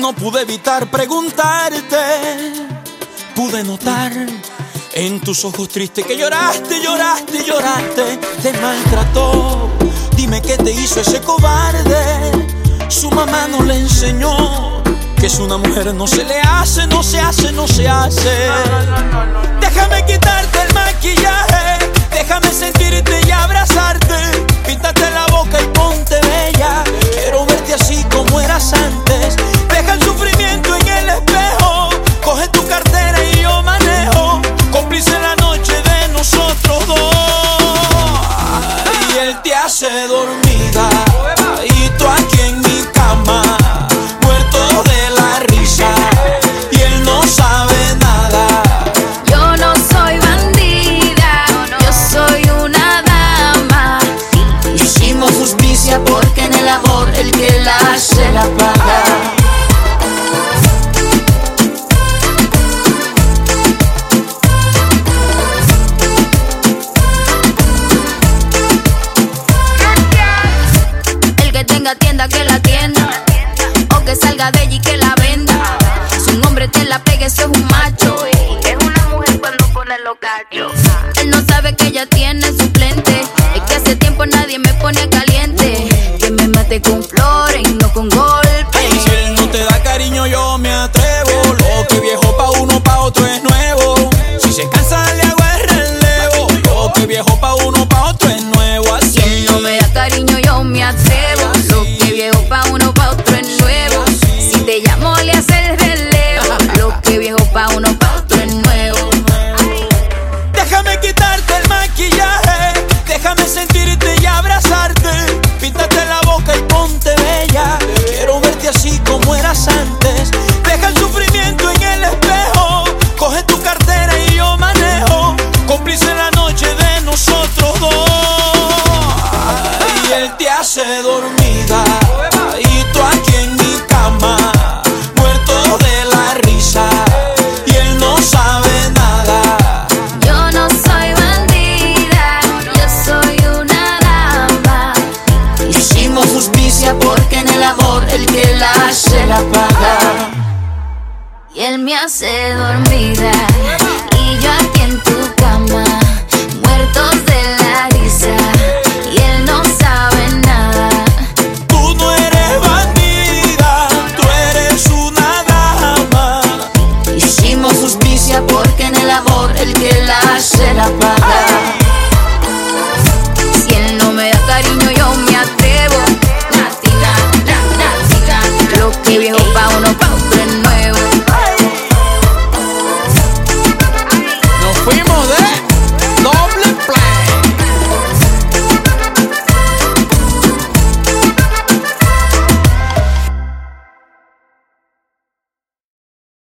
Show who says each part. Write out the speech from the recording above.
Speaker 1: no pude evitar preguntarte. Pude notar en tus ojos tristes que lloraste, lloraste, lloraste. Te maltrató, dime qué te hizo ese cobarde. Su mamá no le enseñó que es una mujer, no se le hace, no se hace, no se hace. Déjame quitarte el maquillaje, déjame sentirte y abrazarte. Píntate la boca y ponte bella, quiero verte así como eras antes. Deja el sufrimiento en el espejo, coge tu cartera y yo manejo. Cómplice en la noche de nosotros dos. Y él te hace dormida y tú aquí en mi cama, muerto de la risa, y él no sabe nada.
Speaker 2: Yo no soy bandida, yo soy una dama.
Speaker 3: Hicimos justicia porque en el amor el que la hace la paga.
Speaker 2: El que tenga tienda que la tienda, o que salga de allí que la venda. Si un hombre te la pegue, eso es un macho, y es una mujer cuando pone los cachos. Él no sabe que ella tiene suplente, es que hace tiempo nadie me pone caliente. Que me mate con flores y no con golpes.
Speaker 1: Ay, si él no te da cariño yo me atrevo. Lo que viejo pa' uno, pa' otro es nuevo. Si se cansa le hago el relevo. Lo que viejo pa' uno, pa' otro es nuevo. Así.
Speaker 2: Si él no me da cariño yo me atrevo. Lo que viejo pa' uno, pa' otro es nuevo. Si te llamo le hace el relevo. Lo que viejo pa' uno, pa' otro es nuevo.
Speaker 1: Déjame quitarte el maquillaje, déjame sentirte y abrazarte. Píntate la boca y ponte bella, quiero verte así como eras antes. Deja el sufrimiento en el espejo, coge tu cartera y yo manejo. Cómplice en la noche de nosotros dos. Y él te hace dormida y tú aquí en mi cama, muerto de la risa, y él no sabe nada.
Speaker 2: Yo no soy bandida, yo soy una dama.
Speaker 3: Hicimos justicia porque en el amor el que la hace la paga.
Speaker 2: Y él me hace dormida, y yo aquí en tu cama, muertos de la risa, y él no sabe nada.
Speaker 1: Tú no eres bandida, tú eres una dama.
Speaker 3: Hicimos justicia porque en el amor el que la hace la paga.